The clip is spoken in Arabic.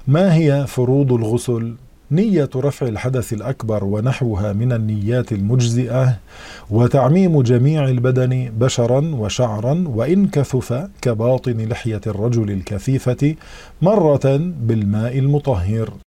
ما هي فروض الغسل؟ نية رفع الحدث الأكبر ونحوها من النيات المجزئة، وتعميم جميع البدن بشرا وشعرا وإن كثف كباطن لحية الرجل الكثيفة مرة بالماء المطهر.